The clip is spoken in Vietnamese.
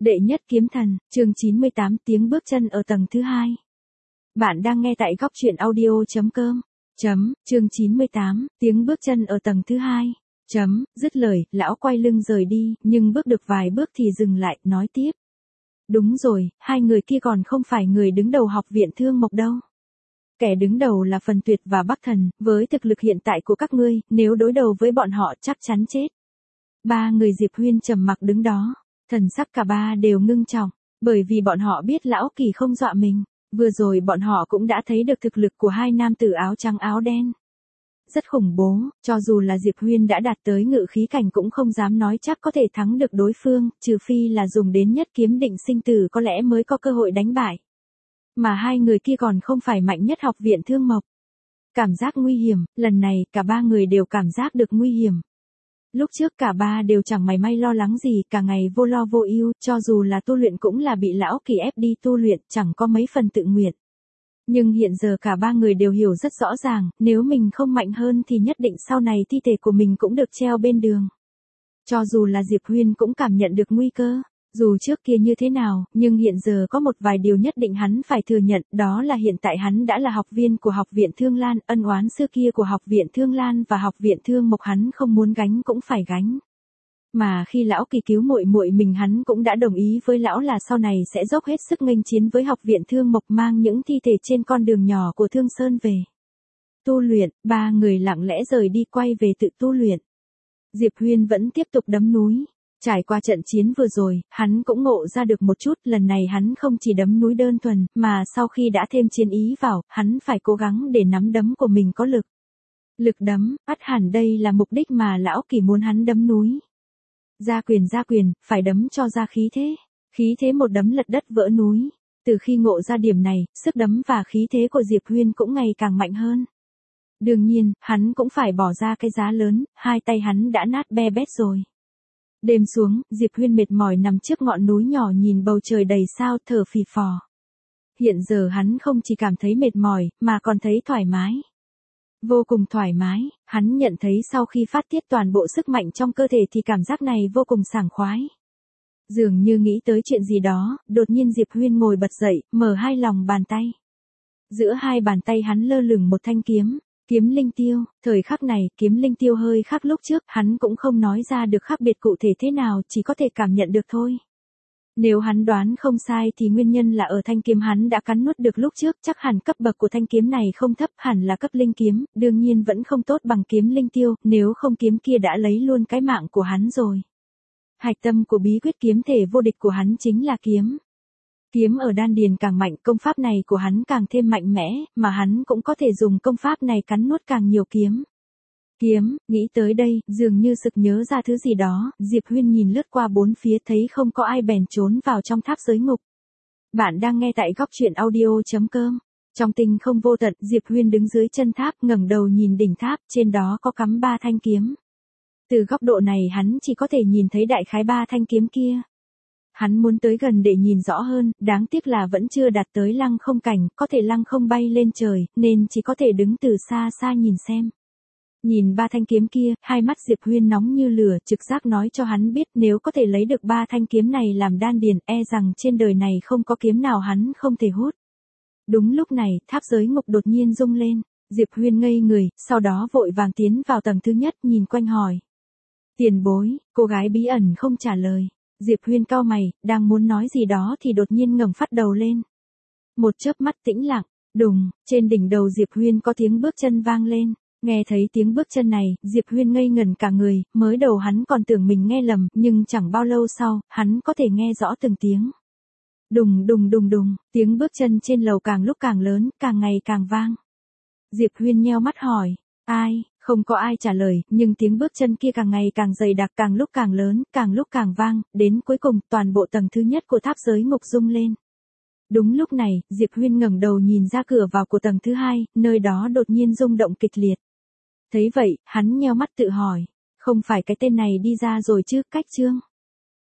Đệ nhất kiếm thần, chương 98 tiếng bước chân ở tầng thứ hai. Bạn đang nghe tại góc truyện audio.com. Chương 98, tiếng bước chân ở tầng thứ hai. Dứt lời, lão quay lưng rời đi, nhưng bước được vài bước thì dừng lại, nói tiếp. Đúng rồi, hai người kia còn không phải người đứng đầu học viện Thương Mộc đâu. Kẻ đứng đầu là Phần Tuyệt và Bắc Thần, với thực lực hiện tại của các ngươi, nếu đối đầu với bọn họ chắc chắn chết. Ba người Diệp Huyên trầm mặc đứng đó. Thần sắc cả ba đều ngưng trọng, bởi vì bọn họ biết Lão Kỳ không dọa mình. Vừa rồi bọn họ cũng đã thấy được thực lực của hai nam tử áo trắng áo đen. Rất khủng bố, cho dù là Diệp Huyên đã đạt tới ngự khí cảnh cũng không dám nói chắc có thể thắng được đối phương, trừ phi là dùng đến nhất kiếm định sinh tử có lẽ mới có cơ hội đánh bại. Mà hai người kia còn không phải mạnh nhất học viện Thương Mộc. Cảm giác nguy hiểm, lần này cả ba người đều cảm giác được nguy hiểm. Lúc trước cả ba đều chẳng mảy may lo lắng gì, cả ngày vô lo vô ưu, cho dù là tu luyện cũng là bị Lão Kỳ ép đi tu luyện, chẳng có mấy phần tự nguyện. Nhưng hiện giờ cả ba người đều hiểu rất rõ ràng, nếu mình không mạnh hơn thì nhất định sau này thi thể của mình cũng được treo bên đường. Cho dù là Diệp Huyên cũng cảm nhận được nguy cơ. Dù trước kia như thế nào, nhưng hiện giờ có một vài điều nhất định hắn phải thừa nhận, đó là hiện tại hắn đã là học viên của học viện Thương Lan, ân oán xưa kia của học viện Thương Lan và học viện Thương Mộc hắn không muốn gánh cũng phải gánh. Mà khi Lão Kỳ cứu muội muội mình hắn cũng đã đồng ý với lão là sau này sẽ dốc hết sức nghênh chiến với học viện Thương Mộc, mang những thi thể trên con đường nhỏ của Thương Sơn về. Tu luyện, ba người lặng lẽ rời đi quay về tự tu luyện. Diệp Huyên vẫn tiếp tục đấm núi. Trải qua trận chiến vừa rồi, hắn cũng ngộ ra được một chút, lần này hắn không chỉ đấm núi đơn thuần, mà sau khi đã thêm chiến ý vào, hắn phải cố gắng để nắm đấm của mình có lực. Lực đấm, ắt hẳn đây là mục đích mà Lão Kỳ muốn hắn đấm núi. Ra quyền, phải đấm cho ra khí thế. Khí thế một đấm lật đất vỡ núi. Từ khi ngộ ra điểm này, sức đấm và khí thế của Diệp Huyên cũng ngày càng mạnh hơn. Đương nhiên, hắn cũng phải bỏ ra cái giá lớn, hai tay hắn đã nát be bét rồi. Đêm xuống, Diệp Huyên mệt mỏi nằm trước ngọn núi nhỏ nhìn bầu trời đầy sao thở phì phò. Hiện giờ hắn không chỉ cảm thấy mệt mỏi, mà còn thấy thoải mái. Vô cùng thoải mái, hắn nhận thấy sau khi phát tiết toàn bộ sức mạnh trong cơ thể thì cảm giác này vô cùng sảng khoái. Dường như nghĩ tới chuyện gì đó, đột nhiên Diệp Huyên ngồi bật dậy, mở hai lòng bàn tay. Giữa hai bàn tay hắn lơ lửng một thanh kiếm. Kiếm linh tiêu, thời khắc này, kiếm linh tiêu hơi khác lúc trước, hắn cũng không nói ra được khác biệt cụ thể thế nào, chỉ có thể cảm nhận được thôi. Nếu hắn đoán không sai thì nguyên nhân là ở thanh kiếm hắn đã cắn nuốt được lúc trước, chắc hẳn cấp bậc của thanh kiếm này không thấp, hẳn là cấp linh kiếm, đương nhiên vẫn không tốt bằng kiếm linh tiêu, nếu không kiếm kia đã lấy luôn cái mạng của hắn rồi. Hạch tâm của bí quyết kiếm thể vô địch của hắn chính là kiếm. Kiếm ở đan điền càng mạnh, công pháp này của hắn càng thêm mạnh mẽ, mà hắn cũng có thể dùng công pháp này cắn nuốt càng nhiều kiếm. Kiếm, nghĩ tới đây, dường như sực nhớ ra thứ gì đó, Diệp Huyên nhìn lướt qua bốn phía thấy không có ai bèn trốn vào trong tháp giới ngục. Bạn đang nghe tại góc truyện audio.com. Trong tinh không vô tận, Diệp Huyên đứng dưới chân tháp, ngẩng đầu nhìn đỉnh tháp, trên đó có cắm ba thanh kiếm. Từ góc độ này hắn chỉ có thể nhìn thấy đại khái ba thanh kiếm kia. Hắn muốn tới gần để nhìn rõ hơn, đáng tiếc là vẫn chưa đạt tới lăng không cảnh, có thể lăng không bay lên trời, nên chỉ có thể đứng từ xa xa nhìn xem. Nhìn ba thanh kiếm kia, hai mắt Diệp Huyên nóng như lửa, trực giác nói cho hắn biết nếu có thể lấy được ba thanh kiếm này làm đan điền, e rằng trên đời này không có kiếm nào hắn không thể hút. Đúng lúc này, tháp giới ngục đột nhiên rung lên, Diệp Huyên ngây người, sau đó vội vàng tiến vào tầng thứ nhất nhìn quanh hỏi. Tiền bối, cô gái bí ẩn không trả lời. Diệp Huyên cau mày, đang muốn nói gì đó thì đột nhiên ngẩng phát đầu lên. Một chớp mắt tĩnh lặng, đùng, trên đỉnh đầu Diệp Huyên có tiếng bước chân vang lên. Nghe thấy tiếng bước chân này, Diệp Huyên ngây ngẩn cả người, mới đầu hắn còn tưởng mình nghe lầm, nhưng chẳng bao lâu sau, hắn có thể nghe rõ từng tiếng. Đùng, tiếng bước chân trên lầu càng lúc càng lớn, càng ngày càng vang. Diệp Huyên nheo mắt hỏi, ai? Không có ai trả lời, nhưng tiếng bước chân kia càng ngày càng dày đặc, càng lúc càng lớn, càng lúc càng vang, đến cuối cùng toàn bộ tầng thứ nhất của tháp giới ngục rung lên. Đúng lúc này, Diệp Huyên ngẩng đầu nhìn ra cửa vào của tầng thứ hai, nơi đó đột nhiên rung động kịch liệt. Thấy vậy, hắn nheo mắt tự hỏi, không phải cái tên này đi ra rồi chứ, Cách Trương.